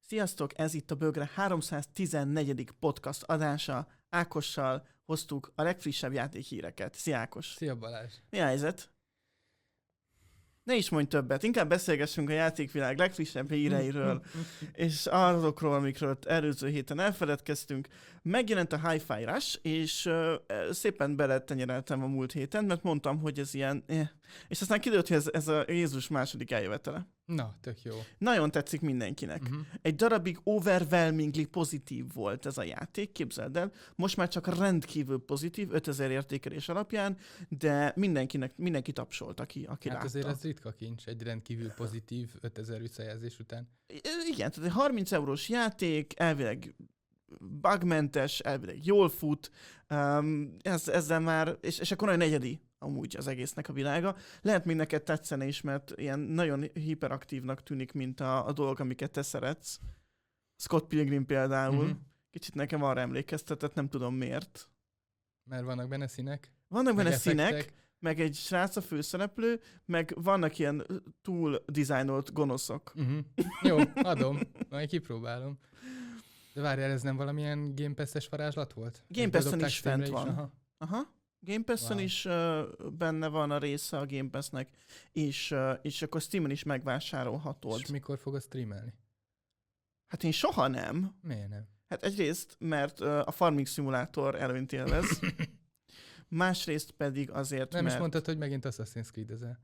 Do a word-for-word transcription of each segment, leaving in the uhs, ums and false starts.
Sziasztok, ez itt a Bögre háromszáztizennegyedik podcast adása. Ákossal hoztuk a legfrissebb játékhíreket. Szia Ákos! Szia Balázs! Mi a helyzet? Ne is mondj többet, inkább beszélgessünk a játékvilág legfrissebb híreiről, és azokról, amikről előző héten elfeledkeztünk. Megjelent a Hi-Fi Rush, és uh, szépen beletenyereltem a múlt héten, mert mondtam, hogy ez ilyen... Eh. És aztán kiderült, hogy ez, ez a Jézus második eljövetele. Na, tök jó. Nagyon tetszik mindenkinek. Uh-huh. Egy darabig overwhelmingly pozitív volt ez a játék, képzeld el. Most már csak rendkívül pozitív, ötezer értékelés alapján, de mindenkinek, mindenki tapsolt, aki, aki hát látta. azért ez ritka kincs, egy rendkívül pozitív ötezer visszajelzés után. Igen, tehát egy harminc eurós játék, elvileg bugmentes, elvileg jól fut, um, ez, ezzel már, és, és akkor a negyedi amúgy az egésznek a világa. Lehet még neked tetszene is, mert ilyen nagyon hiperaktívnak tűnik, mint a, a dolgok, amiket te szeretsz. Scott Pilgrim például. Uh-huh. Kicsit nekem arra emlékeztetett, nem tudom miért. Mert vannak benne színek. Vannak benne meg színek, effektek. meg egy srác a főszereplő, meg vannak ilyen túl dizájnolt gonoszok. Uh-huh. Jó, adom, majd kipróbálom. De várjál, ez nem valamilyen Game Pass-es varázslat volt? Game Pass-en is fent is, van. Aha. Aha. Game Pass-en wow. is uh, benne van a része a Game Pass-nek, és, uh, és akkor Steam-en is megvásárolhatod. És mikor fogod streamelni? Hát én soha nem. Miért nem? Hát egyrészt, mert uh, a Farming Simulator előnyt élvez, másrészt pedig azért, nem mert... is mondtad, hogy megint Assassin's Creed ezel.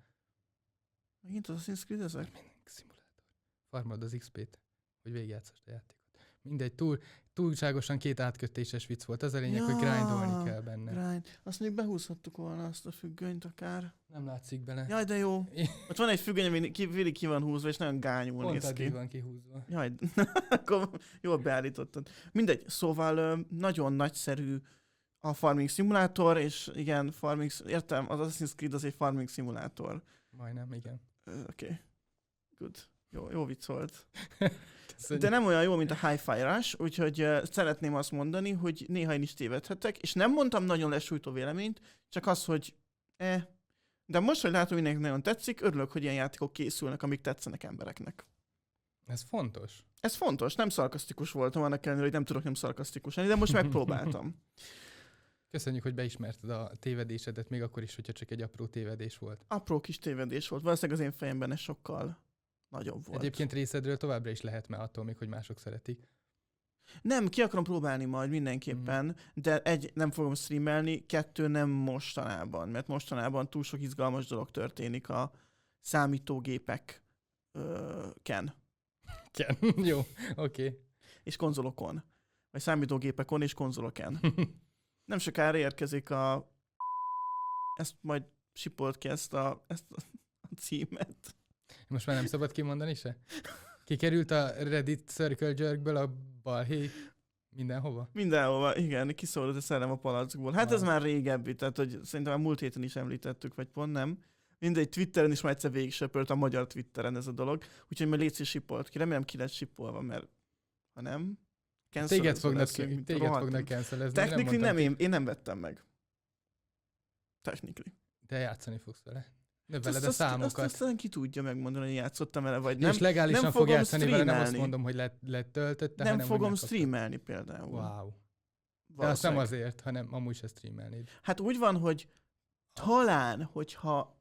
Megint Assassin's Creed ezek? Szimulátor. Farmad az iksz pét, hogy végigjátszast a játékot. Mindegy, túl, túlságosan két átkötéses vicc volt. Az a lényeg, ja, hogy grindolni kell benne. Grind. Azt még behúzhattuk volna, azt a függönyt akár. Nem látszik bele. Jaj, de jó. Ott van egy függöny, ami ki, végig ki van húzva, és nagyon gányul Pont néz ki. van kihúzva. Jaj, akkor jól beállítottad. Mindegy, szóval nagyon nagyszerű a Farming Simulator, és igen, farming, értem, az Assassin's Creed az egy Farming Simulator. Majdnem, igen. Uh, Oké, okay. Good. Jó, jó vicc volt. De nem olyan jó, mint a Hi-Fi Rush, úgyhogy uh, szeretném azt mondani, hogy néha én is tévedhetek, és nem mondtam nagyon lesújtó véleményt, csak az, hogy eh. De most, hogy látom, mindenki nagyon tetszik, örülök, hogy ilyen játékok készülnek, amik tetszenek embereknek. Ez fontos. Ez fontos, nem szarkasztikus voltam, annak ellenére, hogy nem tudok nem szarkasztikus lenni, de most megpróbáltam. Köszönjük, hogy beismerted a tévedésedet, még akkor is, hogyha csak egy apró tévedés volt. Apró kis tévedés volt, valószínűleg az én fejemben ez sokkal nagyobb volt. Egyébként részedről továbbra is lehet, mert attól még, hogy mások szeretik. Nem, ki akarom próbálni majd mindenképpen, mm. de egy, nem fogom streamelni, kettő nem mostanában, mert mostanában túl sok izgalmas dolog történik a számítógépek ö, ken. Ken, jó, oké. Okay. És konzolokon. Vagy számítógépekon és konzolokon. Nem sokára érkezik a... Ezt majd sipolt ki ezt a, ezt a címet. Most már nem szabad kimondani se? Kikerült a Reddit Circle Jerkből a balhé mindenhova? Mindenhova, igen, kiszólott a szellem a palackból. Hát wow. Ez már régebbi, tehát hogy szerintem a múlt héten is említettük, vagy pont nem. Mindegy, Twitteren is már egyszer végig söpört a magyar Twitteren ez a dolog, úgyhogy már légy sipolt ki. Remélem ki lett sipolva, mert ha nem... Téged fognak, téged fognak cancelezni. Technically nem, nem én, én nem vettem meg. Technically. De játszani fogsz vele. Növeled azt, a számokat. Azt, azt aztán ki tudja megmondani, hogy játszottam vele, vagy nem. És legálisan nem fog játszani streamelni. vele, nem azt mondom, hogy letöltötte, Nem hanem, fogom nem streamelni például. Wow. De azt nem azért, hanem amúgy se streamelnéd. Hát úgy van, hogy talán, hogyha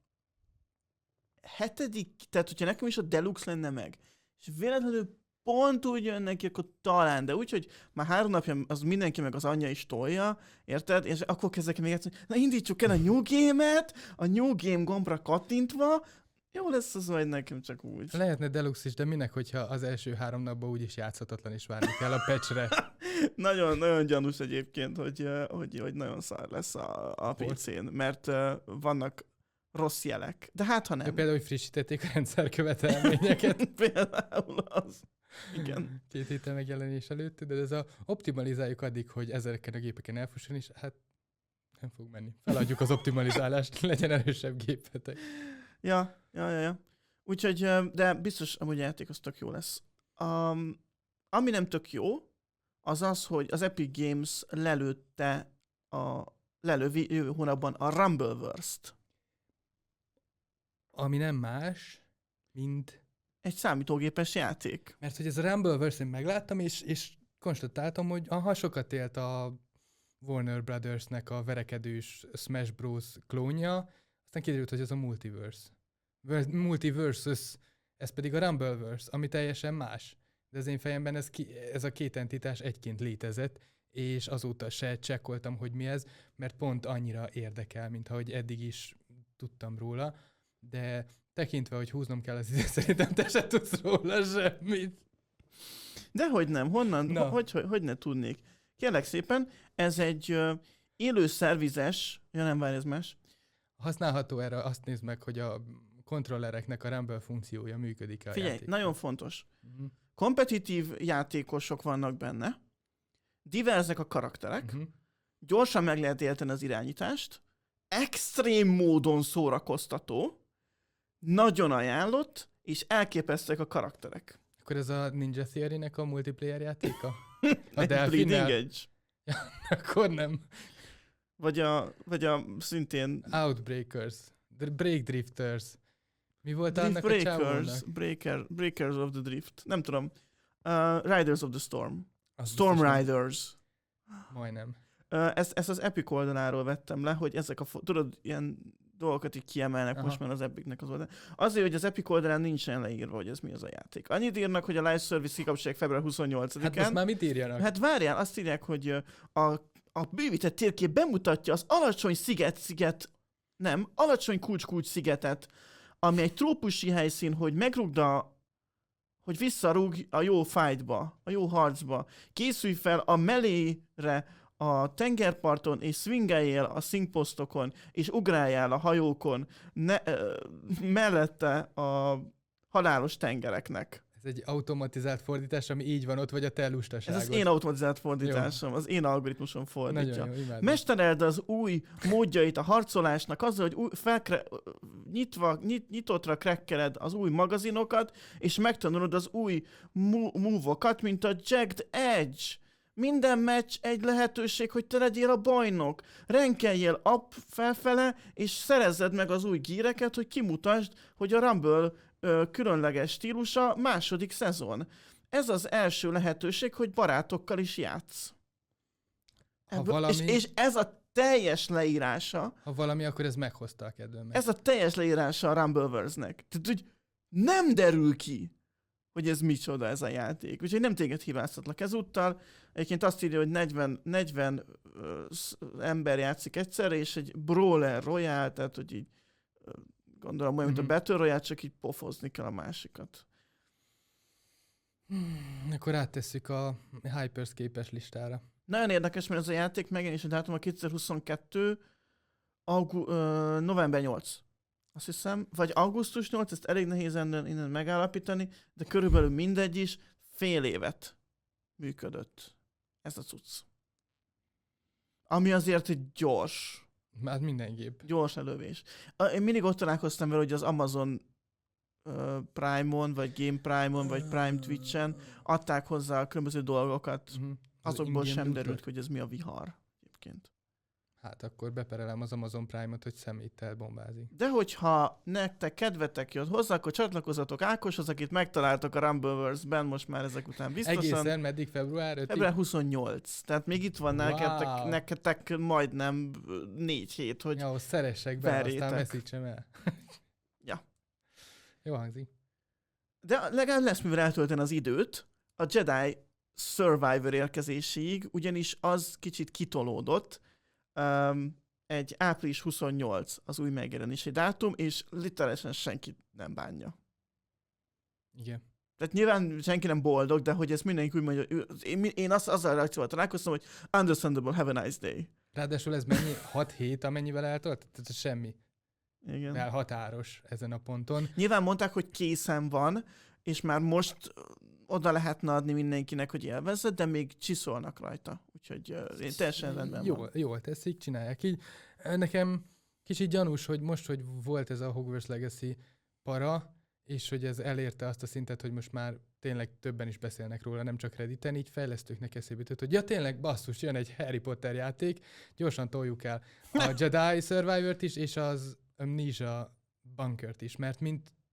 hetedik, tehát hogyha nekem is a Deluxe lenne meg, és véletlenül pont úgy jön neki, akkor talán, de úgy, hogy már három napja az mindenki meg az anyja is tolja, érted? És akkor kezdek még játszani, na indítsuk el a New Game-et, a New Game gombra kattintva, jó lesz az majd nekem csak úgy. Lehetne Deluxe is, de minek, hogyha az első három napban úgyis játszhatatlan és várni kell a patchre. nagyon, nagyon gyanús egyébként, hogy, hogy, hogy nagyon szar lesz a, a pé cén, mert uh, vannak rossz jelek. De hát, ha nem. De például, hogy frissítették a rendszerkövetelményeket. Például az. Igen. Két héttel megjelenés előtt, de ez a optimalizáljuk addig, hogy ezeken a gépeken elfusson, és hát nem fog menni. Feladjuk az optimalizálást, legyen erősebb gépetek. Ja, ja, ja, ja. Úgyhogy, de biztos amúgy a játék az tök jó lesz. Um, ami nem tök jó, az az, hogy az Epic Games lelőtte a lelövi jövő hónapban a Rumbleverse-t. Ami nem más, mint egy számítógépes játék. Mert hogy ez a Rumbleverse-én megláttam, és, és konstatáltam, hogy aha, sokat élt a Warner Brothersnek a verekedős Smash Bros. Klónja, aztán kiderült, hogy ez a Multiverse. Multiversus, ez pedig a Rumbleverse, ami teljesen más. De az én fejemben ez, ki, ez a két entitás egyként létezett, és azóta se csekkoltam, hogy mi ez, mert pont annyira érdekel, mint ahogy eddig is tudtam róla, de tekintve, hogy húznom kell az időt, szerintem te se tudsz róla semmit. Dehogy nem, honnan, Na. hogy, hogy, hogy ne tudnék. Kérlek szépen, ez egy uh, élő szervizes, ja nem várj, ez más. Használható erre, azt nézd meg, hogy a kontrollereknek a Rumble funkciója működik a Figyelj, játékban. nagyon fontos. Uh-huh. Kompetitív játékosok vannak benne, diverzek a karakterek, Uh-huh. gyorsan meg lehet élteni az irányítást, extrém módon szórakoztató, nagyon ajánlott, és elképesztőek a karakterek. Akkor ez a Ninja Theory-nek a multiplayer játéka? A Egy Bleeding Delfinnel? Edge. Akkor nem. Vagy a, vagy a szintén Outbreakers. The Break Drifters. Mi volt Drift annak a Breakers, csávónak? Breaker, Breakers of the Drift. Nem tudom. Uh, Riders of the Storm. Az Storm biztos nem. Riders. Majdnem. Uh, ezt, ezt az Epic oldaláról vettem le, hogy ezek a, fo- tudod, ilyen dolgokat így kiemelnek Aha. most már az Epicnek az oldalán. Azért, hogy az Epic oldalán nincsen leírva, hogy ez mi az a játék. Annyit írnak, hogy a live service kikapcsolják február huszonnyolcadikán. Hát most már mit írjanak? Hát várjál, azt írják, hogy ö, a, a bővített térkép bemutatja az alacsony sziget-sziget, nem, alacsony kulcs-kulcs szigetet, ami egy trópusi helyszín, hogy megrúgd a, hogy visszarúg a jó fightba, a jó harcba. Készülj fel a melére a tengerparton, és swingeljél a szingposztokon, és ugráljál a hajókon, ne, ö, mellette a halálos tengereknek. Ez egy automatizált fordítás, ami így van ott, vagy a te Ez lustaságod. az én automatizált fordításom, az én algoritmusom fordítja. Nagyon jó, imádom. Mestereld az új módjait a harcolásnak azzal, hogy új, felkre, nyitva, nyit, nyitottra krekkeled az új magazinokat, és megtanulod az új move-okat, mint a Jagged Edge. Minden meccs egy lehetőség, hogy te legyél a bajnok. Renkeljél up felfele, és szerezzed meg az új gíreket, hogy kimutasd, hogy a Rumble ö, különleges stílusa második szezon. Ez az első lehetőség, hogy barátokkal is játsz. Ha Ebből, valami- és, és ez a teljes leírása, Ha valami, akkor ez meghozta a kedvemet. ez a teljes leírása a Rumbleverse-nek. Tehát, hogy nem derül ki, hogy ez micsoda ez a játék. Úgyhogy nem téged hibáztatlak ezúttal. Egyébként azt írja, hogy negyven, negyven ö, sz- ember játszik egyszerre, és egy Brawler Royale, tehát hogy így ö, gondolom olyan, mint Mhm. a Battle Royale, csak így pofozni kell a másikat. Hmm, akkor áttesszük a Hyperscape-es listára. Nagyon érdekes, mert ez a játék megjelenés a dátum a kétezer-huszonkettő augu- ö, november nyolc. Azt hiszem, vagy augusztus nyolc, ezt elég nehéz innen, innen megállapítani, de körülbelül mindegy is, fél évet működött ez a cucc. Ami azért egy gyors, Hát mindenképp. gyors elővés. A- Én mindig ott találkoztam vele, hogy az Amazon uh, Prime-on, vagy Game Prime-on, vagy Prime Twitch-en adták hozzá a különböző dolgokat. Uh-huh. Az Azokból in-game sem lootot? derült, hogy ez mi a vihar egyébként. Hát akkor beperelem az Amazon Prime-ot, hogy szeméttel bombázik. De hogyha nektek kedvetek jött hozzá, akkor csatlakozzatok Ákoshoz, akit megtaláltok a Rumbleverse-ben most már ezek után biztosan. Egészen meddig? Február ötödik? február huszonnyolc. Tehát még itt van Wow. nektek, nektek majdnem négy hét, hogy Ja, szeressek be, verjétek. aztán veszítsem el. Ja. Jó hangzik. De legalább lesz mivel eltölteni az időt a Jedi Survivor érkezéséig, ugyanis az kicsit kitolódott. Um, egy április huszonnyolc az új megjelenési dátum, és literálisan senki nem bánja. Igen. Tehát nyilván senki nem boldog, de hogy ezt mindenki úgy mondja, ő- én, én azt, azzal a reakcióval találkoztam, hogy understandable, have a nice day. Ráadásul ez mennyi? hat hét, amennyivel eltölt? Tehát ez semmi. Igen. El határos ezen a ponton. Nyilván mondták, hogy készen van, és már most oda lehetne adni mindenkinek, hogy élvezze, de még csiszolnak rajta. Úgyhogy uh, én teljesen rendben Jól, van. jól teszik, csinálják így. Nekem kicsit gyanús, hogy most, hogy volt ez a Hogwarts Legacy para, és hogy ez elérte azt a szintet, hogy most már tényleg többen is beszélnek róla, nem csak Redditen, így fejlesztőknek eszébe jutott, hogy ja tényleg basszus, jön egy Harry Potter játék, gyorsan toljuk el a Jedi Survivor-t is, és az Amnesia Bunkert is, mert mint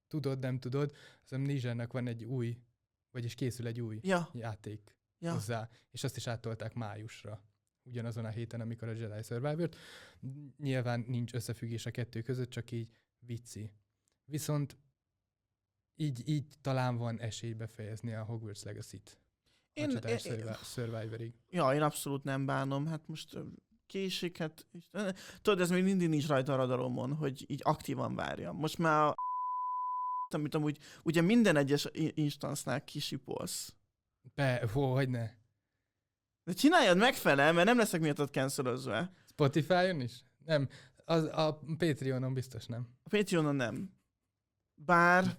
tudod, nem tudod, az Amnésiának van egy új, vagyis készül egy új Ja. játék Ja. hozzá, és azt is áttolták májusra. Ugyanazon a héten, amikor a Jedi Survivor-t. Nyilván nincs összefüggés a kettő között, csak így vicci. Viszont így, így talán van esély befejezni a Hogwarts Legacy-t. Én, a Jedi én, Survivor-ig. Ja, én abszolút nem bánom. Hát most késik, hát... Tudod, ez még mindig nincs rajta a radaromon, hogy így aktívan várjam. Most már a... amit amúgy ugye minden egyes instancenál kisipolsz. Be, hó, hogy ne. De csináljad megfelel, mert nem leszek miattad cancelözve. Spotify-on is? Nem. Az, a Patreonon biztos nem. A Patreonon nem. Bár...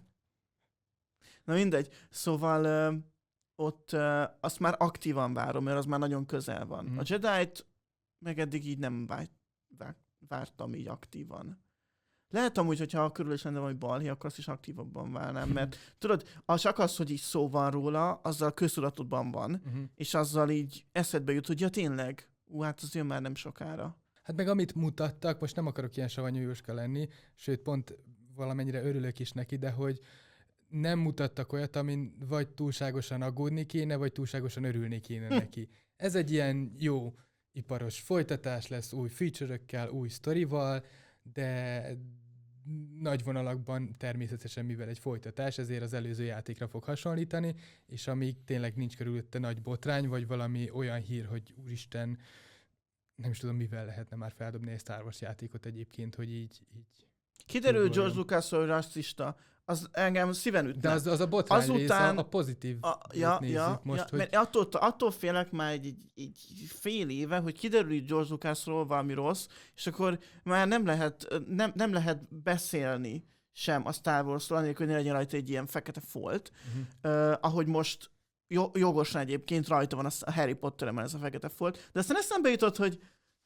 Na mindegy. Szóval ö, ott ö, azt már aktívan várom, mert az már nagyon közel van. Mm. A Jedi-t meg eddig így nem vár, vár, vártam így aktívan. Lehet amúgy, hogyha körül is lenne valami balhé, akkor azt is aktívabban várnám, mert tudod, az csak az, hogy így szó van róla, azzal köztudatodban van, uh-huh. és azzal így eszedbe jut, hogy ja tényleg, ú, hát az jön már nem sokára. Hát meg amit mutattak, most nem akarok ilyen savanyú Jóska lenni, sőt pont valamennyire örülök is neki, de hogy nem mutattak olyat, amin vagy túlságosan aggódni kéne, vagy túlságosan örülni kéne hm. neki. Ez egy ilyen jó iparos folytatás lesz, új feature-ökkel, új sztorival, de nagy vonalakban természetesen, mivel egy folytatás, ezért az előző játékra fog hasonlítani, és amíg tényleg nincs körülötte nagy botrány, vagy valami olyan hír, hogy úristen, nem is tudom, mivel lehetne már feldobni egy Star Wars játékot egyébként, hogy így... így kiderül George Lucas, hogy rasszista, az engem szíven ütne. De az, az a botrány azután, rész, a, a pozitív a, ja, nézzük ja, most, ja, hogy... mert attól, attól félek már egy, egy, egy fél éve, hogy kiderül így George Lucasról valami rossz, és akkor már nem lehet, nem, nem lehet beszélni sem a Star Warsról, anélkül, hogy ne legyen rajta egy ilyen fekete folt, uh-huh. uh, ahogy most jogosan egyébként rajta van a Harry Potterben ez a fekete folt, de aztán eszembe jutott, hogy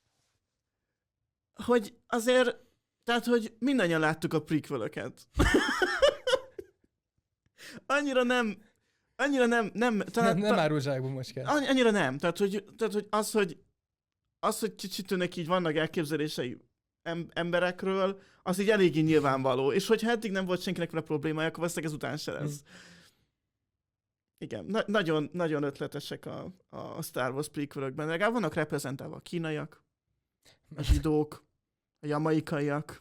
hogy azért, tehát, hogy mindannyian láttuk a prequel-öket. Annyira nem, annyira nem, nem, talán, nem, nem árul zsákba most kell. Annyira nem, tehát, hogy, tehát, hogy az, hogy az, hogy kicsit így vannak elképzelései em- emberekről, az így eléggé nyilvánvaló, és hogyha eddig nem volt senkinek vele problémája, akkor valószínűleg ezután se lesz. Mm. Igen, na- nagyon, nagyon ötletesek a, a Star Wars prequel-ökben, legalább vannak reprezentálva a kínaiak, a zsidók, a jamaikaiak.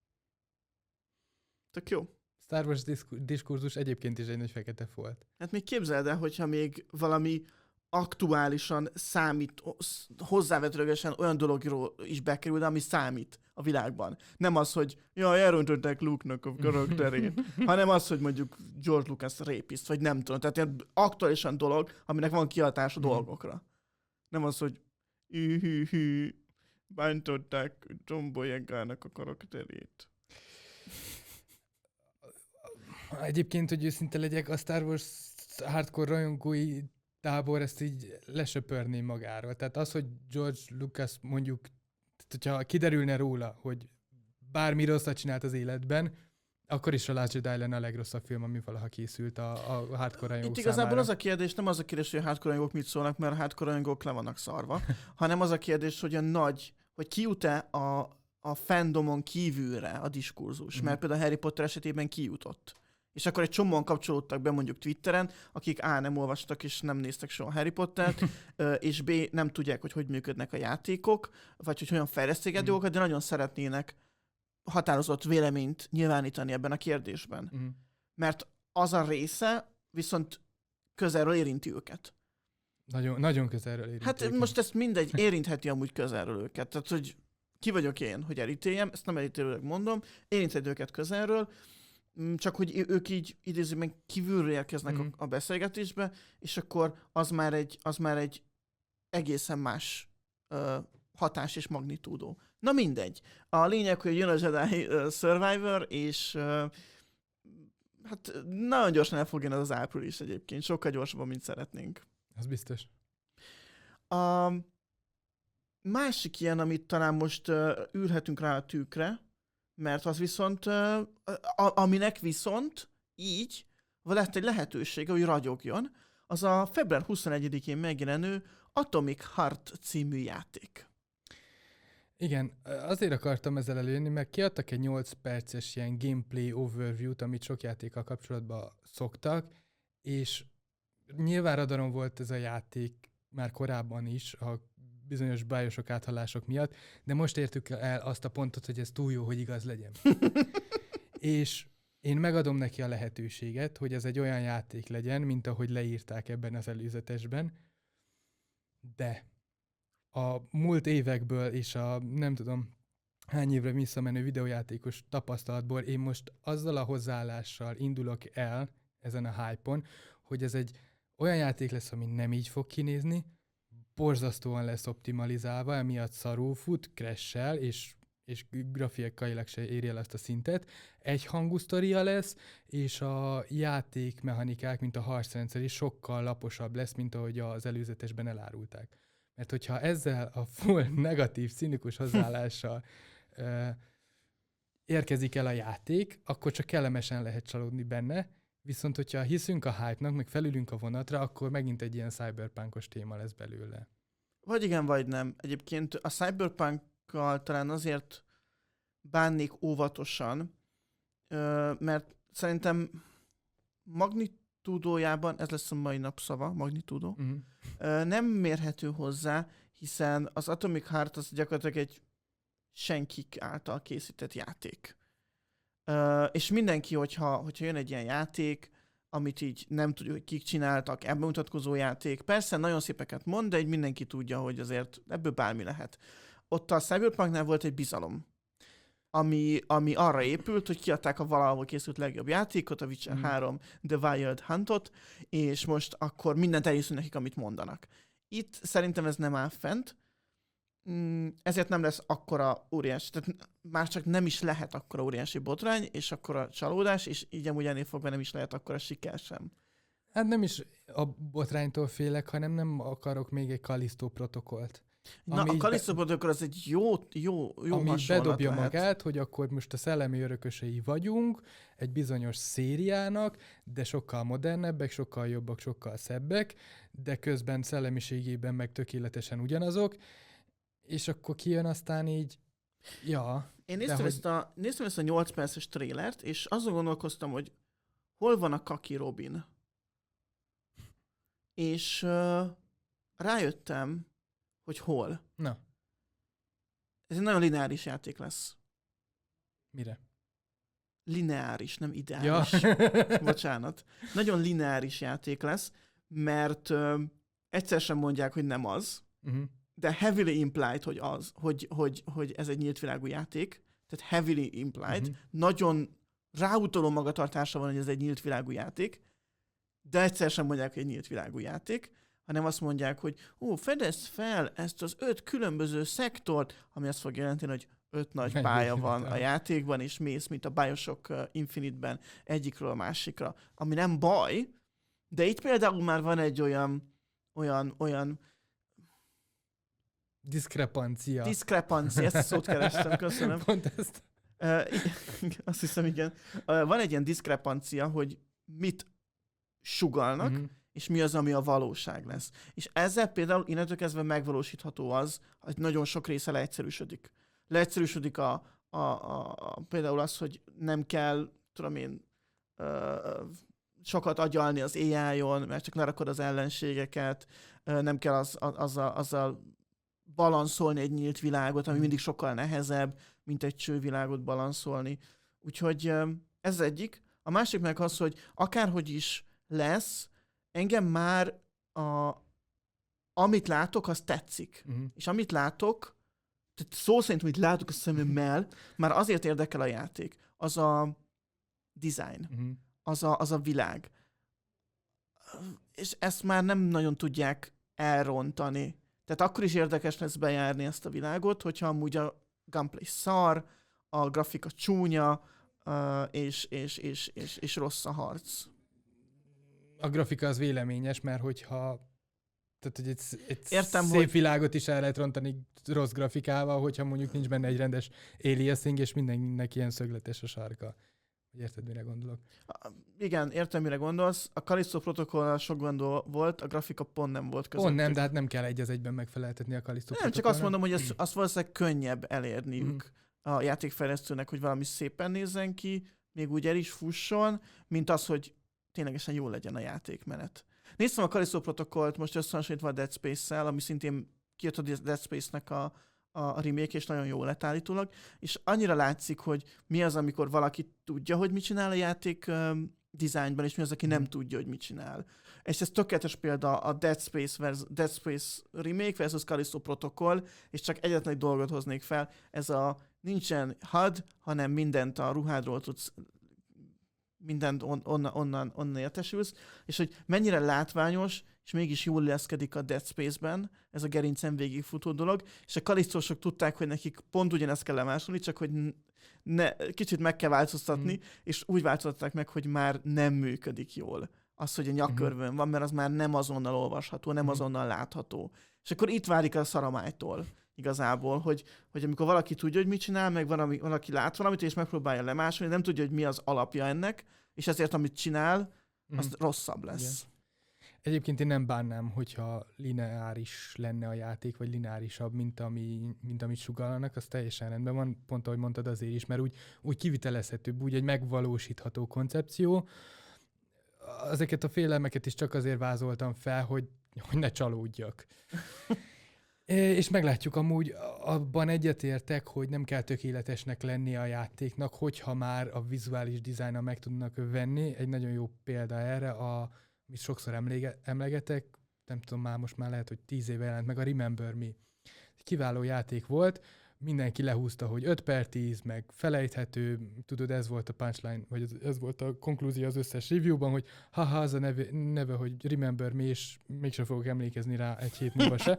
Tök jó. Star Wars diszk- diskurzus egyébként is egy nagy fekete folt. Hát még képzeld el, hogyha még valami aktuálisan számít, hozzávetőlegesen olyan dologról is bekerül, de ami számít a világban. Nem az, hogy jaj, elrontották Luke-nak a karakterét, hanem az, hogy mondjuk George Lucas répiszt, vagy nem tudom. Tehát ilyen aktuálisan dolog, aminek van kihatása mm. dolgokra. Nem az, hogy hű-hű-hű, bántották John Boyega-nak a karakterét. Egyébként, hogy őszinte legyek, a Star Wars hardcore rajongói tábor ezt így lesöpörné magáról. Tehát az, hogy George Lucas mondjuk, hogyha kiderülne róla, hogy bármi rosszat csinált az életben, akkor is a Last Jedi lenne a legrosszabb film, ami valaha készült a, a hardcore rajongók Itt igazából számára. Az a kérdés, nem az a kérdés, hogy a hardcore rajongók mit szólnak, mert a hardcore rajongók le vannak szarva, hanem az a kérdés, hogy a nagy, hogy kijut-e a, a fandomon kívülre a diskurzus, mm. mert például a Harry Potter esetében kijutott. És akkor egy csomóan kapcsolódtak be mondjuk Twitteren, akik A. nem olvastak és nem néztek soha Harry Pottert, és B. nem tudják, hogy hogy működnek a játékok, vagy hogy hogyan fejleszték a mm. dolgokat, de nagyon szeretnének határozott véleményt nyilvánítani ebben a kérdésben. Mm. Mert az a része viszont közelről érinti őket. Nagyon, nagyon közelről érinti Hát őket. most ezt mindegy, érintheti amúgy közelről őket. Tehát, hogy ki vagyok én, hogy elítéljem, ezt nem elítélőleg mondom, érintheti őket közelről, csak hogy ők így idézőben kívülről érkeznek mm. a, a beszélgetésbe, és akkor az már egy, az már egy egészen más uh, hatás és magnitúdó. Na mindegy. A lényeg, hogy jön a Jedi uh, Survivor, és uh, hát nagyon gyorsan el fog jönni az április egyébként, sokkal gyorsabban, mint szeretnénk. Az biztos. A másik ilyen, amit talán most uh, ülhetünk rá a tűkre, mert az viszont, uh, a, aminek viszont így lett egy lehetősége, hogy ragyogjon, az a február huszonegyedikén megjelenő Atomic Heart című játék. Igen, azért akartam ezzel előjönni, mert kiadtak egy nyolc perces ilyen gameplay overview-t, amit sok játékkal kapcsolatban szoktak, és nyilván radaron volt ez a játék már korábban is, a bizonyos bájosok áthallások miatt, de most értük el azt a pontot, hogy ez túl jó, hogy igaz legyen. És én megadom neki a lehetőséget, hogy ez egy olyan játék legyen, mint ahogy leírták ebben az előzetesben, de a múlt évekből és a nem tudom hány évre visszamenő videójátékos tapasztalatból én most azzal a hozzáállással indulok el ezen a hype-on, hogy ez egy olyan játék lesz, ami nem így fog kinézni, borzasztóan lesz optimalizálva, emiatt szarul fut, crash-sel, és, és grafikailag se éri el ezt a szintet. Egy hangú sztoria lesz, és a játékmechanikák, mint a harcrendszer is sokkal laposabb lesz, mint ahogy az előzetesben elárulták. Mert hogyha ezzel a full negatív, színikus hozzáállással ö, érkezik el a játék, akkor csak kellemesen lehet csalódni benne, viszont hogyha hiszünk a hype-nak, meg felülünk a vonatra, akkor megint egy ilyen cyberpunkos téma lesz belőle. Vagy igen, vagy nem. Egyébként a cyberpunkkal talán azért bánnék óvatosan, mert szerintem magnitúdójában, ez lesz a mai nap szava, magnitúdó, uh-huh. nem mérhető hozzá, hiszen az Atomic Heart az gyakorlatilag egy senkik által készített játék. Uh, és mindenki, hogyha, hogyha jön egy ilyen játék, amit így nem tudja, hogy kik csináltak, ebben mutatkozó játék, persze nagyon szépeket mond, de így mindenki tudja, hogy azért ebből bármi lehet. Ott a Cyberpunknál volt egy bizalom, ami, ami arra épült, hogy kiadták a valahol készült legjobb játékot, a Witcher mm. három The Wild Huntot, és most akkor mindent elhiszünk nekik, amit mondanak. Itt szerintem ez nem áll fent, ezért nem lesz akkora óriási, tehát már csak nem is lehet akkora óriási botrány, és akkora csalódás, és így amúgy ennél fogva nem is lehet akkora siker sem. Hát nem is a botránytól félek, hanem nem akarok még egy Callisto protokollt. Na, a Callisto be... protokoll az egy jó, jó, jó ami bedobja lehet. magát, hogy akkor most a szellemi örökösei vagyunk egy bizonyos szériának, de sokkal modernebbek, sokkal jobbak, sokkal szebbek, de közben szellemiségében meg tökéletesen ugyanazok, és akkor kijön aztán így, ja. Én néztem, hogy... ezt, a, néztem ezt a nyolc perces trélert, és azon gondolkoztam, hogy hol van a Kaki Robin. És uh, rájöttem, hogy hol. Na. Ez egy nagyon lineáris játék lesz. Mire? Lineáris, nem ideális. Ja. Bocsánat. Nagyon lineáris játék lesz, mert uh, egyszer sem mondják, hogy nem az, uh-huh. de heavily implied, hogy az, hogy, hogy, hogy ez egy nyílt világú játék. Tehát heavily implied. Uh-huh. Nagyon ráutaló magatartása van, hogy ez egy nyílt világú játék, de egyszer sem mondják, hogy egy nyílt világú játék, hanem azt mondják, hogy ó, fedezd fel ezt az öt különböző szektort, ami azt fog jelenteni, hogy öt nagy pálya van a játékban, és mész, mint a Bioshock Infinite-ben egyikről a másikra, ami nem baj, de itt például már van egy olyan, olyan, olyan diszkrepancia. Diszkrepancia, ezt a szót kerestem, köszönöm. Pont ezt. Uh, azt hiszem, igen. Uh, van egy ilyen diszkrepancia, hogy mit sugallnak, uh-huh. és mi az, ami a valóság lesz. És ezzel például innentől kezdve megvalósítható az, hogy nagyon sok része leegyszerűsödik. Leegyszerűsödik a, a, a, a, például az, hogy nem kell, tudom én, uh, sokat agyalni az á í-on, mert csak lerakod az ellenségeket, uh, nem kell az, az, azzal, azzal balanszolni egy nyílt világot, ami mindig sokkal nehezebb, mint egy csővilágot balanszolni. Úgyhogy uh, ez egyik. A másik meg az, hogy akárhogy is lesz, engem már a, amit látok, az tetszik. Uh-huh. És amit látok, tehát szó szerint, amit látok a szememmel, már azért érdekel a játék. Az a design. Uh-huh. Az, a, az a világ. És ezt már nem nagyon tudják elrontani. Tehát akkor is érdekes lesz bejárni ezt a világot, hogyha amúgy a gameplay szar, a grafika csúnya, uh, és, és, és, és, és rossz a harc. A grafika az véleményes, mert hogyha tehát, hogy egy, egy Értem, szép hogy... világot is el lehet rontani rossz grafikával, hogyha mondjuk nincs benne egy rendes aliasing, és mindenkinek ilyen szögletes a sarka. Érted, mire gondolok? A, igen, értem, mire gondolsz. A Callisto Protokollal sok gondol volt, a grafika pont nem volt közöttük. Pont nem, de hát nem kell egy az egyben megfeleltetni a Callisto Nem, csak azt mondom, hogy ezt, azt valószínűleg könnyebb elérniük mm. a játékfejlesztőnek, hogy valami szépen nézzen ki, még úgy el is fusson, mint az, hogy ténylegesen jól legyen a játékmenet. Néztem a Callisto Protokollt most összehasonlítva a Dead Space-szel, ami szintén kijött a Dead Space-nek a, a remake, és nagyon jól lett állítólag, és annyira látszik, hogy mi az, amikor valaki tudja, hogy mit csinál a játék um, dizájnban, és mi az, aki nem tudja, hogy mit csinál. És ez tökéletes példa a Dead Space, versus, Dead Space remake versus Callisto Protocol, és csak egyetlen egy dolgot hoznék fel, ez a nincsen há u dé, hanem mindent a ruhádról tudsz, mindent on, onnan, onnan, onnan értesülsz, és hogy mennyire látványos, és mégis jól illeszkedik a Dead Space-ben, ez a gerincen végigfutó dolog, és a Callistósok tudták, hogy nekik pont ugyanezt kell lemásolni, csak hogy ne, kicsit meg kell változtatni, mm. és úgy változtatták meg, hogy már nem működik jól. Az, hogy a nyakkörvön mm. van, mert az már nem azonnal olvasható, nem mm. azonnal látható. És akkor itt válik a szaramálytól igazából, hogy, hogy amikor valaki tudja, hogy mit csinál, meg valami, valaki lát valamit, és megpróbálja lemásolni, nem tudja, hogy mi az alapja ennek, és ezért, amit csinál, az mm. rosszabb lesz. Igen. Egyébként én nem bánnám, hogyha lineáris lenne a játék, vagy lineárisabb, mint, ami, mint amit sugallanak, az teljesen rendben van, pont ahogy mondtad azért is, mert úgy, úgy kivitelezhetőbb, úgy egy megvalósítható koncepció. Ezeket a félelmeket is csak azért vázoltam fel, hogy, hogy ne csalódjak. És meglátjuk, amúgy abban egyetértek, hogy nem kell tökéletesnek lennie a játéknak, hogyha már a vizuális dizájnnal meg tudnak venni. Egy nagyon jó példa erre, a, amit sokszor emlége, emlegetek, nem tudom már, most már lehet, hogy tíz éve jelent meg, a Remember Me. Kiváló játék volt, mindenki lehúzta, hogy öt per tíz, meg felejthető, tudod, ez volt a punchline, vagy ez, ez volt a konklúzió az összes reviewban, hogy haha, az a neve, neve, hogy Remember Me, és mégsem fogok emlékezni rá egy hét múlva se.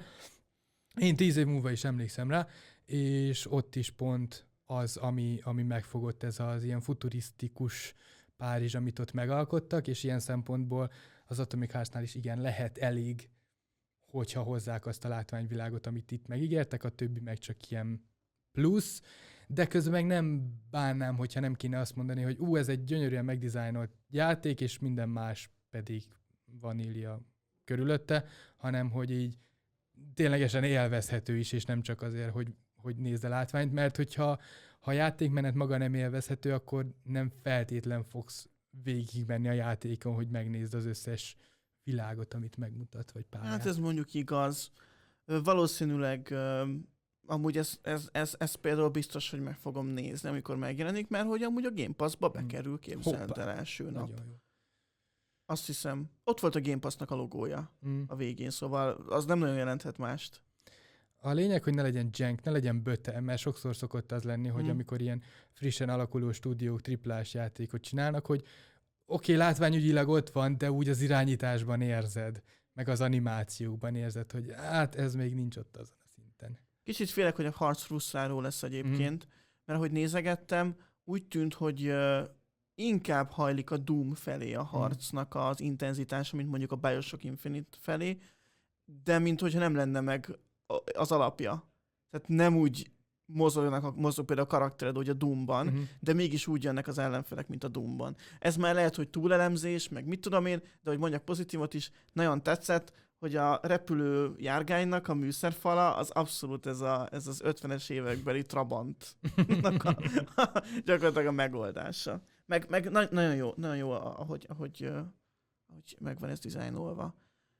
Én tíz év múlva is emlékszem rá, és ott is pont az, ami, ami megfogott, ez az ilyen futurisztikus Párizs, amit ott megalkottak, és ilyen szempontból az Atomic Hearts-nál is igen lehet elég, hogyha hozzák azt a látványvilágot, amit itt megígértek, a többi meg csak ilyen plusz, de közben meg nem bánnám, hogyha nem kéne azt mondani, hogy ú, ez egy gyönyörűen megdizájnolt játék, és minden más pedig vanília körülötte, hanem hogy így ténylegesen élvezhető is, és nem csak azért, hogy, hogy nézd a látványt, mert hogyha ha a játékmenet maga nem élvezhető, akkor nem feltétlen fogsz végigmenni a játékon, hogy megnézd az összes világot, amit megmutat, vagy pályát. Hát ez mondjuk igaz. Valószínűleg amúgy ez, ez, ez, ez például biztos, hogy meg fogom nézni, amikor megjelenik, mert hogy amúgy a Game Pass-ba bekerül, képzeld el első nap. Nagyon jó. Azt hiszem, ott volt a Game Pass-nak a logója mm. a végén, szóval az nem nagyon jelenthet mást. A lényeg, hogy ne legyen jank, ne legyen böte, mert sokszor szokott az lenni, hogy mm. amikor ilyen frissen alakuló stúdiók triplás játékot csinálnak, hogy oké, okay, látványügyileg ott van, de úgy az irányításban érzed, meg az animációkban érzed, hogy hát ez még nincs ott azon a szinten. Kicsit félek, hogy a harc frusztráló lesz egyébként, mm. mert ahogy nézegettem, úgy tűnt, hogy uh, inkább hajlik a Doom felé a harcnak az intenzitása, mint mondjuk a Bioshock Infinite felé, de mint hogyha nem lenne meg az alapja. Tehát nem úgy mozognak, mozog például a karaktered, hogy a Doomban, uh-huh. de mégis úgy jönnek az ellenfelek, mint a Doomban. Ez már lehet, hogy túlelemzés, meg mit tudom én, de hogy mondjak pozitívot is, nagyon tetszett, hogy a repülő járgánynak a műszerfala az abszolút ez, a, ez az ötvenes évekbeli Trabantnak a, a, gyakorlatilag a megoldása. Meg, meg na, nagyon jó, nagyon jó, ahogy, ahogy, ahogy megvan ez dizájnolva.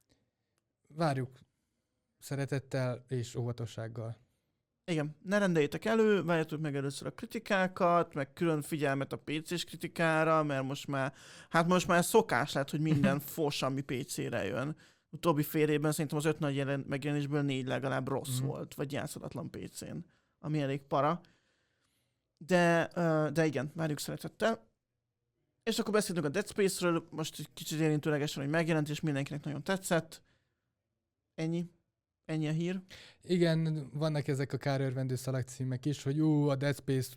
Várjuk szeretettel és óvatossággal. Igen, ne rendeljétek elő, várjátok meg először a kritikákat, meg külön figyelmet a pé cés kritikára, mert most már, hát most már szokás lett, hogy minden fos, ami pé cére jön. Utóbbi fél évben szerintem az öt nagy jelen, megjelenésből négy legalább rossz mm. volt, vagy játszadatlan pé cén, ami elég para. De, de igen, várjuk szeretettel. És akkor beszéltünk a Dead Space-ről, most egy kicsit érintőlegesen, hogy megjelent, és mindenkinek nagyon tetszett. Ennyi. Ennyi a hír. Igen, vannak ezek a kárörvendő szalagcímek is, hogy ú, a Dead Space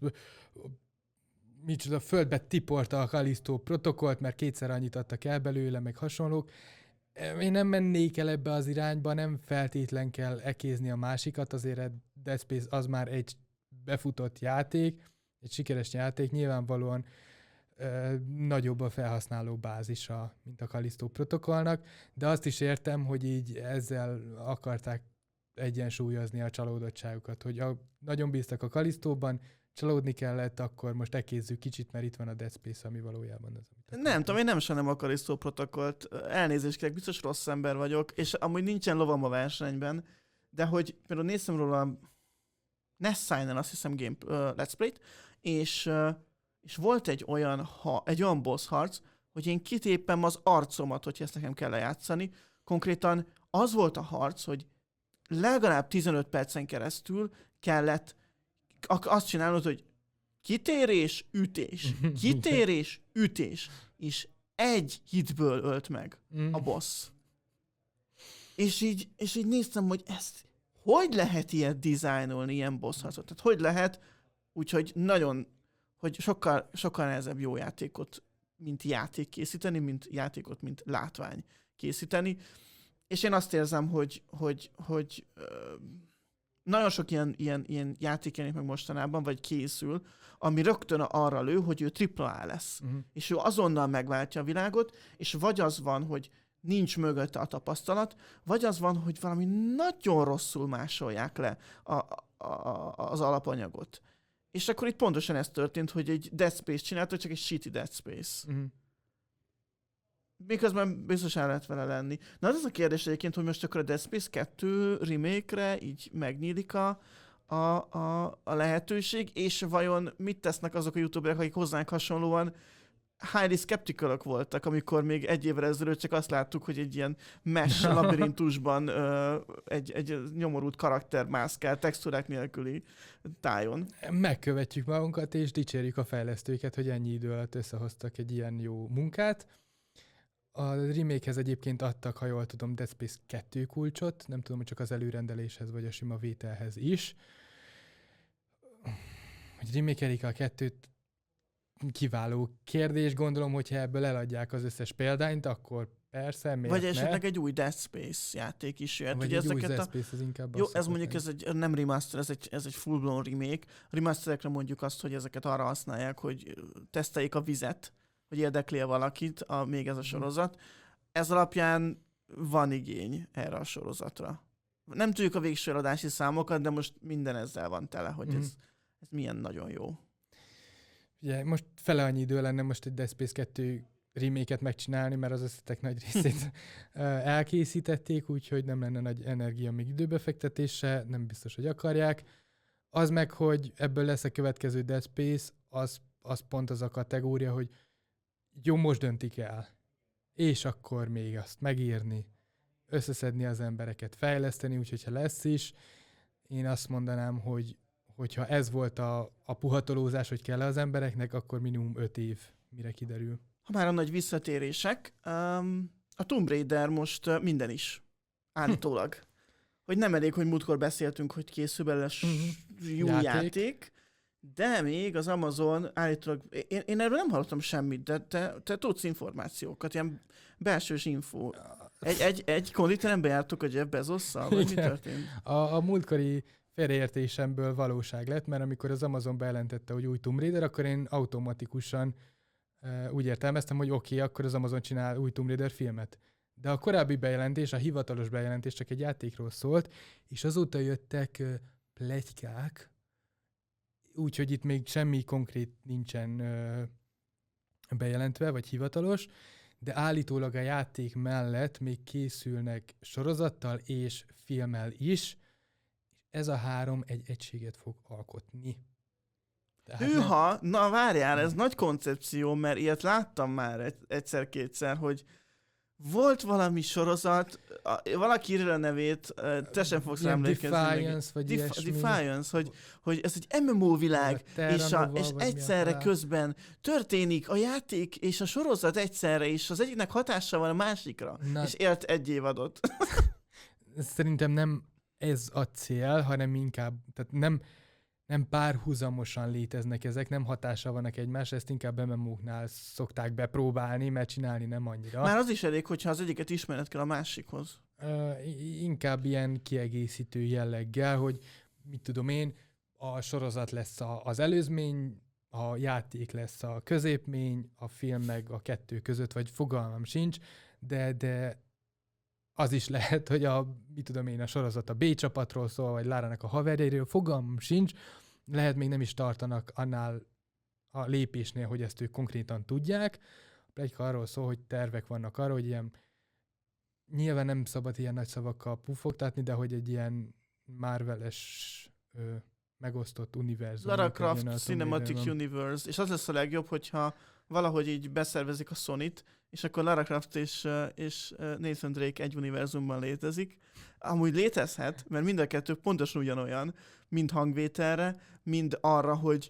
micsoda földbe tiporta a Callisto protokollt, mert kétszer annyit adtak el belőle, meg hasonlók. Én nem mennék el ebbe az irányba, nem feltétlen kell ekézni a másikat, azért a Dead Space az már egy befutott játék, egy sikeres játék, nyilvánvalóan ö, nagyobb a felhasználó bázisa, mint a Callisto protokollnak, de azt is értem, hogy így ezzel akarták egyensúlyozni a csalódottságukat, hogy a, nagyon bíztak a Callistóban, csalódni kellett, akkor most ekézzük kicsit, mert itt van a Dead Space, ami valójában az, amit Nem tudom, én nem sajnálom a Callisto protokollt. Elnézést kérek, biztos rossz ember vagyok, és amúgy nincsen lovam a versenyben, de hogy például néztem róla Ness-Signen, azt hiszem game uh, Let's Play-t, és, uh, és volt egy olyan, ha, egy olyan boss harc, hogy én kitépem az arcomat, hogy ezt nekem kell lejátszani. Konkrétan az volt a harc, hogy legalább tizenöt percen keresztül kellett azt csinálnod, hogy kitérés, ütés, kitérés, ütés, és egy hitből ölt meg a boss. És így, és így néztem, hogy ezt hogy lehet ilyet dizájnolni, ilyen boss harcot? Tehát hogy lehet, úgyhogy nagyon, hogy sokkal, sokkal nehezebb jó játékot, mint játék készíteni, mint játékot, mint látvány készíteni. És én azt érzem, hogy, hogy, hogy uh, nagyon sok ilyen, ilyen, ilyen játék jelenik meg mostanában, vagy készül, ami rögtön arra lő, hogy ő tripla á lesz. Uh-huh. És ő azonnal megváltja a világot, és vagy az van, hogy nincs mögötte a tapasztalat, vagy az van, hogy valami nagyon rosszul másolják le a, a, a, az alapanyagot. És akkor itt pontosan ez történt, hogy egy Dead Space csináltak, csak egy shitty Dead Space. Uh-huh. Miközben biztos el lehet vele lenni. Na az a kérdés egyébként, hogy most akkor a Dead Space kettő remake-re így megnyílik a, a, a, a lehetőség, és vajon mit tesznek azok a youtuberek, akik hozzánk hasonlóan highly skeptical voltak, amikor még egy évre ezelőtt csak azt láttuk, hogy egy ilyen mesh labirintusban ö, egy, egy nyomorult karakter mászkál textúrák nélküli tájon. Megkövetjük magunkat, és dicsérjük a fejlesztőket, hogy ennyi idő alatt összehoztak egy ilyen jó munkát. A remake-hez egyébként adtak, ha jól tudom, Dead Space kettő kulcsot, nem tudom, hogy csak az előrendeléshez, vagy a sima vételhez is. Hogy remake-elik a kettőt, kiváló kérdés, gondolom, hogyha ebből eladják az összes példányt, akkor persze, miért Vagy ne? esetleg egy új Dead Space játék is jöhet. Vagy ugye egy új ezeket Dead a... Space, az inkább Jó, ez mondjuk ez egy, nem remaster, ez egy, ez egy full-blown remake. A remasterekre mondjuk azt, hogy ezeket arra használják, hogy teszteljék a vizet, hogy érdekli valakit a, még ez a sorozat. Ez alapján van igény erre a sorozatra. Nem tudjuk a végső eladási számokat, de most minden ezzel van tele, hogy mm. ez, ez milyen nagyon jó. Ugye, most fele annyi idő lenne most egy Dead Space kettő remake-et megcsinálni, mert az összetek nagy részét elkészítették, úgyhogy nem lenne nagy energia még időbefektetése, nem biztos, hogy akarják. Az meg, hogy ebből lesz a következő Dead Space, az, az pont az a kategória, hogy jó, most döntik el. És akkor még azt megírni, összeszedni az embereket, fejleszteni, úgyhogy ha lesz is, én azt mondanám, hogy hogyha ez volt a, a puhatolózás, hogy kell az embereknek, akkor minimum öt év, mire kiderül. Ha már a nagy visszatérések, um, a Tomb Raider most uh, minden is, állítólag. Hogy nem elég, hogy múltkor beszéltünk, hogy készül belőle uh-huh. jó játék. játék, de még az Amazon állítólag, én, én erről nem hallottam semmit, de te, te tudsz információkat, ilyen belsős info. Egy, egy, egy konditerembe jártuk a Jeff Bezosszal, vagy mi történt? A, a múltkori félreértésemből valóság lett, mert amikor az Amazon bejelentette, hogy új Tomb Raider, akkor én automatikusan uh, úgy értelmeztem, hogy oké, okay, akkor az Amazon csinál új Tomb Raider filmet. De a korábbi bejelentés, a hivatalos bejelentés csak egy játékról szólt, és azóta jöttek uh, pletykák, úgyhogy itt még semmi konkrét nincsen uh, bejelentve, vagy hivatalos, de állítólag a játék mellett még készülnek sorozattal és filmmel is, ez a három egy egységet fog alkotni. Hűha, nem... na várjál, ez nagy koncepció, mert ilyet láttam már egyszer-kétszer, hogy volt valami sorozat, valaki írja a nevét, te sem fogsz rá emlékezni. Defiance, vagy Def- ilyesmi. Defiance, hogy, hogy ez egy em em o világ, és, a, és egyszerre közben történik a játék és a sorozat egyszerre, és az egyiknek hatása van a másikra, na, és élt egy évadot. Szerintem nem ez a cél, hanem inkább, tehát nem, nem párhuzamosan léteznek ezek, nem hatással vannak egymásra, ezt inkább em em o-knál szokták bepróbálni, mert csinálni nem annyira. Már az is elég, hogyha az egyiket ismered kell a másikhoz. Uh, inkább ilyen kiegészítő jelleggel, hogy mit tudom én, a sorozat lesz a, az előzmény, a játék lesz a középmény, a film meg a kettő között, vagy fogalmam sincs, de, de az is lehet, hogy a, mit tudom én, a sorozat a B csapatról szól, vagy Lárának a haverjairól, fogalmam sincs, lehet még nem is tartanak annál a lépésnél, hogy ezt ők konkrétan tudják. A pletyka arról szól, hogy tervek vannak arra, hogy ilyen, nyilván nem szabad ilyen nagy szavakkal pufogtatni, de hogy egy ilyen Marvel-es ö, megosztott univerzum. Lara Croft Cinematic Universe, és az lesz a legjobb, hogyha valahogy így beszervezik a Sony-t, és akkor Lara Croft és, és Nathan Drake egy univerzumban létezik. Amúgy létezhet, mert mind a kettő pontosan ugyanolyan, mind hangvételre, mind arra, hogy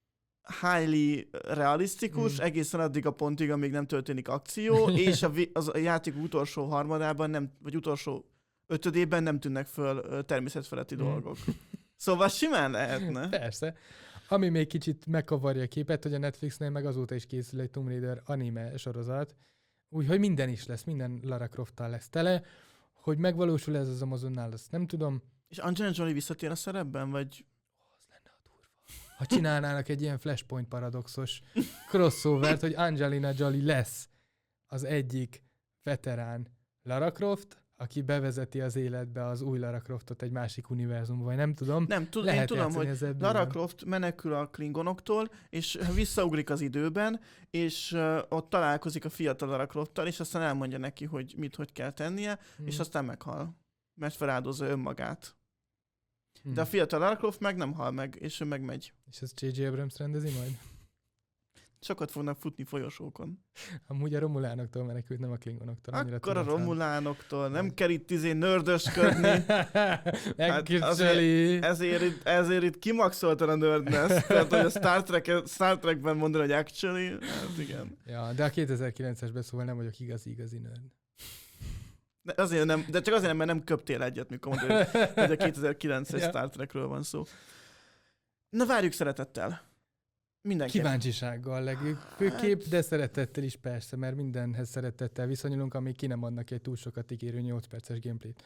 highly realisztikus, mm. egészen addig a pontig, amíg nem történik akció, és a, az a játék utolsó harmadában, nem, vagy utolsó ötödében nem tűnnek föl természetfeletti mm. dolgok. Szóval simán lehetne. Persze. Ami még kicsit megkavarja a képet, hogy a Netflixnél meg azóta is készül egy Tomb Raider anime sorozat, úgyhogy minden is lesz, minden Lara Croft-tal lesz tele. Hogy megvalósul ez az Amazonnál, azt nem tudom. És Angelina Jolie visszatér a szerepben, vagy... Az lenne a durva. Ha csinálnának egy ilyen Flashpoint paradoxos crossovert, hogy Angelina Jolie lesz az egyik veterán Lara Croft, aki bevezeti az életbe az új Lara Croftot egy másik univerzumba, vagy nem tudom. Nem, tud, én tudom, hogy Lara Croft menekül a klingonoktól, és visszaugrik az időben, és uh, ott találkozik a fiatal Lara Crofttal, és aztán elmondja neki, hogy mit, hogy kell tennie, hmm. és aztán meghal, mert feláldozza önmagát. Hmm. De a fiatal Lara Croft meg nem hal meg, és ő megmegy. És ezt J J Abrams rendezi majd? Sokat fognak futni folyosókon. Amúgy a romulánoktól menekült, nem a klingonoktól. Akkor a romulánoktól. Nem kell itt izé nördösködni. Hát azért, ezért, itt, ezért itt kimaxoltan a nerdness. Tehát, hogy a Star, Trek, Star Trekben mondani, hogy actually, hát igen. Ja, de a kétezer-kilencesben szóval nem vagyok igazi-igazi nerd. De, azért nem, de csak azért nem, mert nem köptél egyet, mikor mondod, hogy a kétezer-kilences ja. Star Trekről van szó. Na várjuk szeretettel. Mindenki. Kíváncsisággal legfőképp, de szeretettel is persze, mert mindenhez szeretettel viszonyulunk, amíg ki nem adnak egy túl sokat ígérő nyolc perces gameplayt.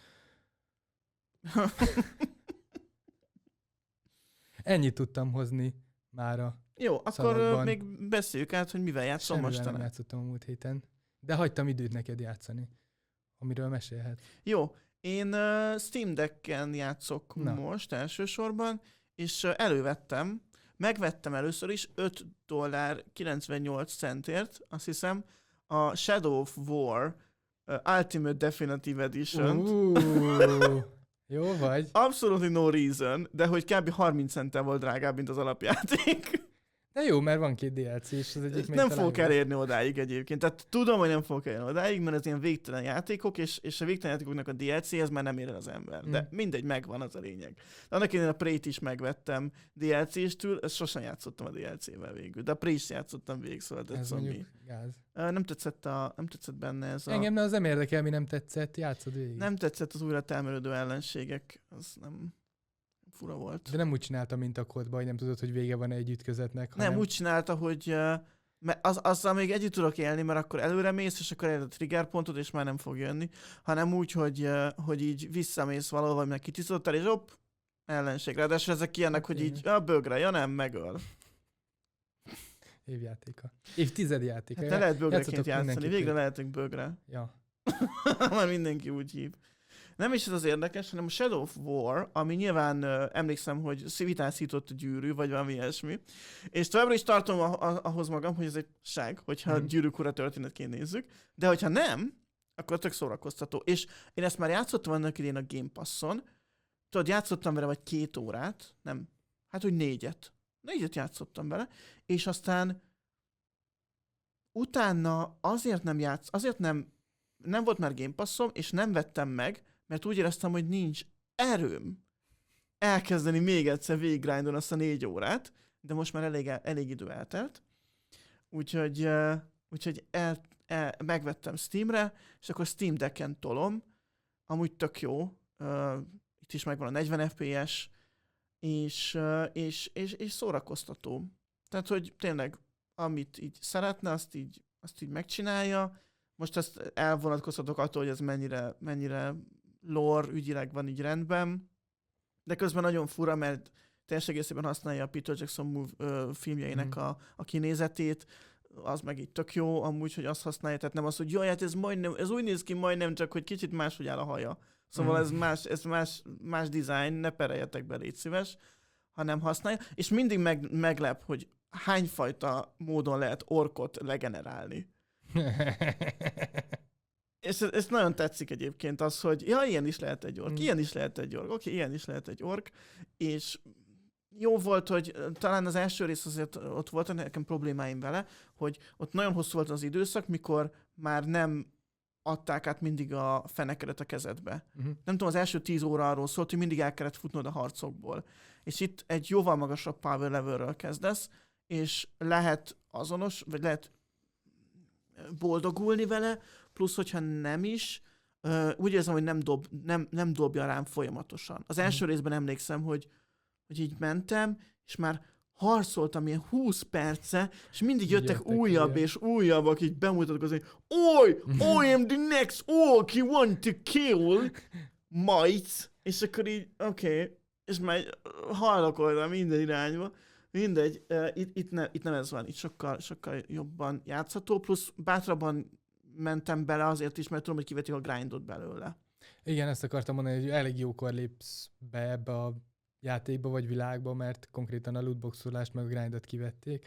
Ennyit tudtam hozni mára. Jó, akkor szavakban. Még beszéljük át, hogy mivel játszom mostanában. Nem játszottam a múlt héten, de hagytam időt neked játszani, amiről mesélhet. Jó, én uh, Steam Decken játszok Na. most elsősorban, és uh, elővettem, Megvettem először is öt dollár kilencvennyolc centért, azt hiszem, a Shadow of War uh, Ultimate Definitive Edition-t. Uh, jó vagy. Absolutely no reason, de hogy kb. harminc centtel volt drágább, mint az alapjáték. De jó, mert van két dé el cé, és az egyik még nem fogok elérni odáig egyébként. Tehát tudom, hogy nem fogok elérni odáig, mert ez ilyen végtelen játékok, és, és a végtelen játékoknak a dé el cé, ez már nem ér el az ember. De mm. mindegy, megvan, az a lényeg. De annak én a Prey-t is megvettem dé el cé-stől, ezt sosem játszottam a dé el cé-vel végül. De a Prey-t játszottam végig, szóval ez mondjuk gáz. Nem tetszett, a, nem tetszett benne ez a... Engem az nem érdekel, mi nem tetszett, játszod végig. Nem tetszett az újra termelődő ellenségek, az nem... fura volt. De nem úgy csinálta, mint a kódban, hogy nem tudod, hogy vége van egy ütközetnek. Nem, hanem... úgy csinálta, hogy az, azzal még együtt tudok élni, mert akkor előre mész, és akkor eljön a trigger pontod, és már nem fog jönni, hanem úgy, hogy, hogy így visszamész valahol, meg kitisztottál, és hopp, ellenség. Ráadásul ezek ilyenek, hogy így a bögre, ja nem, megöl. Évjátéka. Évtized játéka. Hát ne lehet bögreként játszani, végre lehetünk bögre. Ja. Már mindenki úgy hív. Nem is ez az érdekes, hanem a Shadow of War, ami nyilván uh, emlékszem, hogy vitázított gyűrű, vagy valami ilyesmi. És továbbra is tartom a, a, ahhoz magam, hogy ez egy ság, hogyha mm. gyűrűk ura történetként nézzük. De hogyha nem, akkor tök szórakoztató. És én ezt már játszottam annak idén a Game Passon. Tudod, játszottam vele vagy két órát, nem, hát úgy négyet. Négyet játszottam vele, és aztán utána azért nem játsz, azért nem, nem volt már Game Passom, és nem vettem meg, mert úgy éreztem, hogy nincs erőm elkezdeni még egyszer végiggrindolni azt a négy órát, de most már elég, elég idő eltelt. Úgyhogy, uh, úgyhogy el, el, megvettem Steamre, és akkor Steam Decken tolom. Amúgy tök jó. Uh, itt is megvan a negyven ef pé es, és, uh, és, és, és szórakoztató. Tehát, hogy tényleg, amit így szeretne, azt így, azt így megcsinálja. Most ezt elvonatkoztatok attól, hogy ez mennyire, mennyire lore ügyileg van így rendben, de közben nagyon fura, mert teljes egészében használja a Peter Jackson move, ö, filmjeinek Mhm. a, a kinézetét, az meg így tök jó, amúgy, hogy azt használja, tehát nem az, hogy jaj, hát ez majdnem, ez úgy néz ki majdnem, csak hogy kicsit máshogy áll a haja. Szóval Mhm. ez más, ez más, más design, ne pereljetek be, légy szíves, hanem használja, és mindig meg, meglep, hogy hányfajta módon lehet orkot legenerálni. És ez, ez nagyon tetszik egyébként az, hogy ja, ilyen is lehet egy ork, Mm. ilyen is lehet egy ork, oké, okay, ilyen is lehet egy ork, és jó volt, hogy talán az első rész azért ott voltak nekem problémáim vele, hogy ott nagyon hosszú volt az időszak, mikor már nem adták át mindig a fenekeret a kezedbe. Mhm. Nem tudom, az első tíz óra arról szólt, hogy mindig el kellett futnod a harcokból. És itt egy jóval magasabb power levelről kezdesz, és lehet azonos, vagy lehet boldogulni vele, plusz, hogyha nem is, uh, úgy érzem, hogy nem, dob, nem, nem dobja rám folyamatosan. Az első részben emlékszem, hogy, hogy így mentem, és már harcoltam ilyen húsz perce, és mindig jöttek, Jöttek újabb ilyen. és újabb, akik bemutatkozni, Oj, I am the next orc you want to kill, mites. És akkor így, oké, okay. És már hallakoltam minden irányba. Mindegy, uh, itt, itt, ne, itt nem ez van, itt sokkal, sokkal jobban játszható, plusz bátrabban mentem bele azért is, mert tudom, hogy kivetik a grindot belőle. Igen, ezt akartam mondani, hogy elég jókor lépsz be ebbe a játékba vagy világba, mert konkrétan a lootboxolást meg a grindot kivették,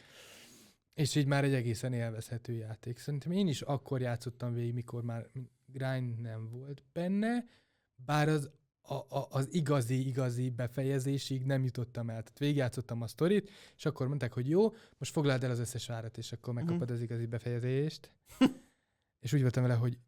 és így már egy egészen élvezhető játék. Szerintem én is akkor játszottam végig, mikor már grind nem volt benne, bár az, a, a, az igazi, igazi befejezésig nem jutottam el. Tehát végigjátszottam a sztorit, és akkor mondták, hogy jó, most foglald el az összes várat, és akkor megkapod Mhm. az igazi befejezést. És úgy voltam vele, hogy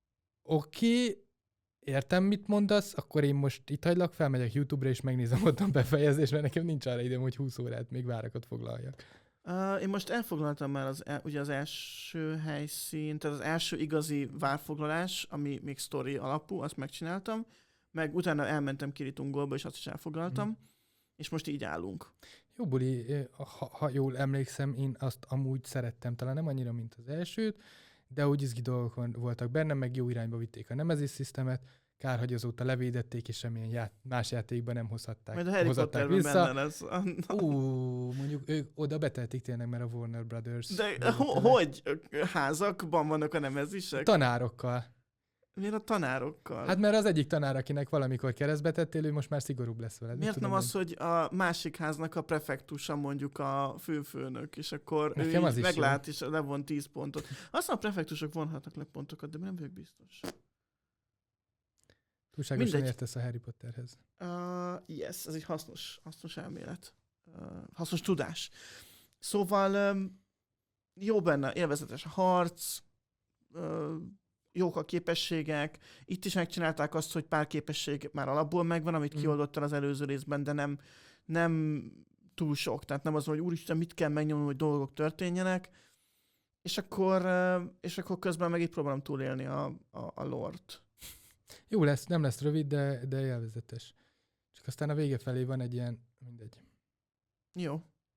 oké, okay, értem, mit mondasz, akkor én most itt hagylak, felmegyek YouTube-ra, és megnézem ott a befejezést, mert nekem nincs arra időm, hogy húsz órát még várakat foglaljak. Uh, én most elfoglaltam már az, el, ugye az első helyszínt, tehát az első igazi várfoglalás, ami még sztori alapú, azt megcsináltam, meg utána elmentem Kiritungolba, és azt is elfoglaltam, Mhm. és most így állunk. Jó buli, eh, ha, ha jól emlékszem, én azt amúgy szerettem, talán nem annyira, mint az elsőt, de úgy izgi dolgok van- voltak benne, meg jó irányba vitték a nemezés szisztemet, kár, hogy azóta levédették, és semmilyen ját, más játékban nem hozhatták, Majd a Harry hozhatták Potterben benne lesz. Ú, mondjuk ők oda beteltik tényleg, mert a Warner Brothers. De ho- hogy házakban vannak a nemezisek? Tanárokkal. Miért a tanárokkal? Hát mert az egyik tanár, akinek valamikor keresztbe tettél, ő most már szigorúbb lesz veled. Miért tudom nem én. az, hogy a másik háznak a prefektusa mondjuk a főfőnök, és akkor ő Nekem az így is meglát, és levon tíz pontot. Aztán a prefektusok vonhatnak le pontokat, de nem vagyok biztos. Túlságosan mindegy. értesz a Harry Potterhez. Uh, yes, ez egy hasznos, hasznos elmélet. Uh, hasznos tudás. Szóval um, jó benne, élvezetes a harc, uh, jók a képességek. Itt is megcsinálták azt, hogy pár képesség már alapból megvan, amit Mm. kioldottal az előző részben, de nem, nem túl sok. Tehát nem az, hogy úristen, mit kell megnyomni, hogy dolgok történjenek. És akkor, uh, és akkor közben meg így próbálom túlélni a, a, a lore-t. Jó lesz, nem lesz rövid, de, de élvezetes. Csak aztán a vége felé van egy ilyen, mindegy. Jó.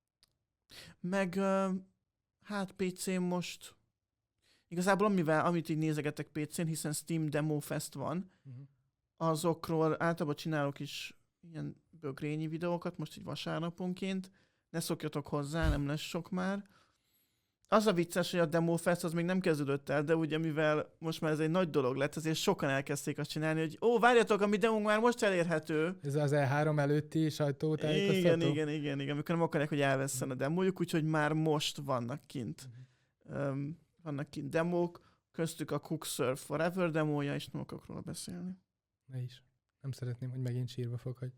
Meg, uh, hát pé cén most, igazából amivel, amit így nézegetek pé cén, hiszen Steam Demo Fest van, Uh-huh. azokról általában csinálok is ilyen bögrényi videókat, most így vasárnaponként. Ne szokjatok hozzá, nem lesz sok már. Az a vicces, hogy a Demo Fest az még nem kezdődött el, de ugye mivel most már ez egy nagy dolog lett, ezért sokan elkezdték azt csinálni, hogy ó, várjatok, a mi demónk már most elérhető. Ez az E három előtti sajtótájékoztató? Igen, igen, igen, igen, amikor nem akarják, hogy elvesszen a demójuk, úgyhogy már most vannak kint. Uh-huh. Um, vannak kint demók, köztük a Cook Serve Forever demója, és nem akarok róla beszélni. Ne is. Nem szeretném, hogy megint sírva foghagy.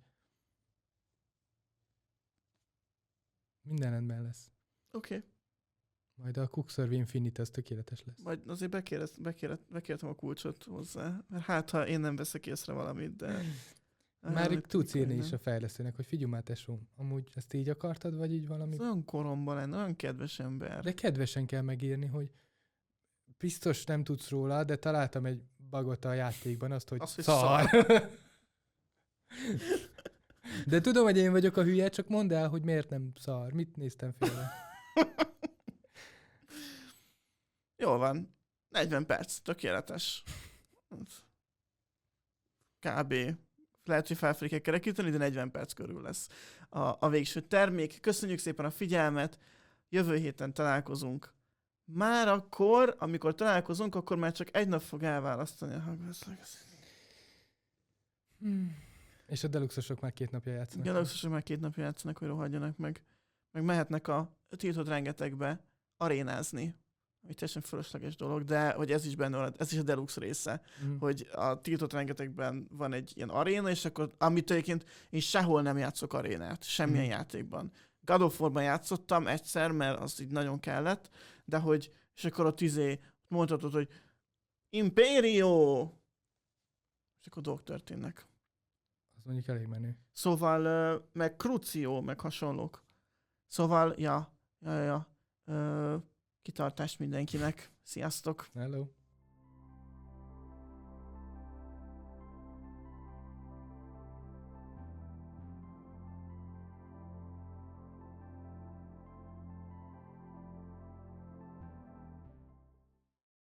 Minden rendben lesz. Oké. Okay. Majd a Cook Serve Infinite az tökéletes lesz. Majd azért bekérez, bekérez, bekértem a kulcsot hozzá, mert hát, ha én nem veszek észre valamit, de... Már itt tudsz írni nem. is a fejlesztőnek, hogy figyelj már tesóm, amúgy ezt így akartad, vagy így valami? Ez olyan koromban lenne, olyan kedves ember. De kedvesen kell megírni, hogy biztos nem tudsz róla, de találtam egy bugot a játékban, azt, hogy Azt, hogy szar. De tudom, hogy én vagyok a hülye, csak mondd el, hogy miért nem szar. Mit néztem félre? Jól van. negyven perc, tökéletes. Kb. lehet, hogy fel fogják kerekíteni, de negyven perc körül lesz a, a végső termék. Köszönjük szépen a figyelmet, jövő héten találkozunk. Már akkor, amikor találkozunk, akkor már csak egy nap fog elválasztani a Hogwarts Legacy. Hmm. És a deluxosok már két napja játszanak. A deluxosok már két napja játszanak, hogy rohadjanak meg. Meg mehetnek a tiltott rengetegbe arénázni. Ami teljesen fölösleges dolog, de hogy ez is benne van, ez is a deluxe része, mm. hogy a tiltott rengetegben van egy ilyen aréna, és akkor, amit egyébként én sehol nem játszok arénát, semmilyen mm. játékban. God of War-ban játszottam egyszer, mert az így nagyon kellett, de hogy, és akkor a tizé mondhatod, hogy Imperio! És akkor dolgok történnek. Az mondjuk elég menő. Szóval, meg Crucio, meg hasonlók. Szóval, ja, ja, ja, ja. Kitartást mindenkinek. Sziasztok! Hello!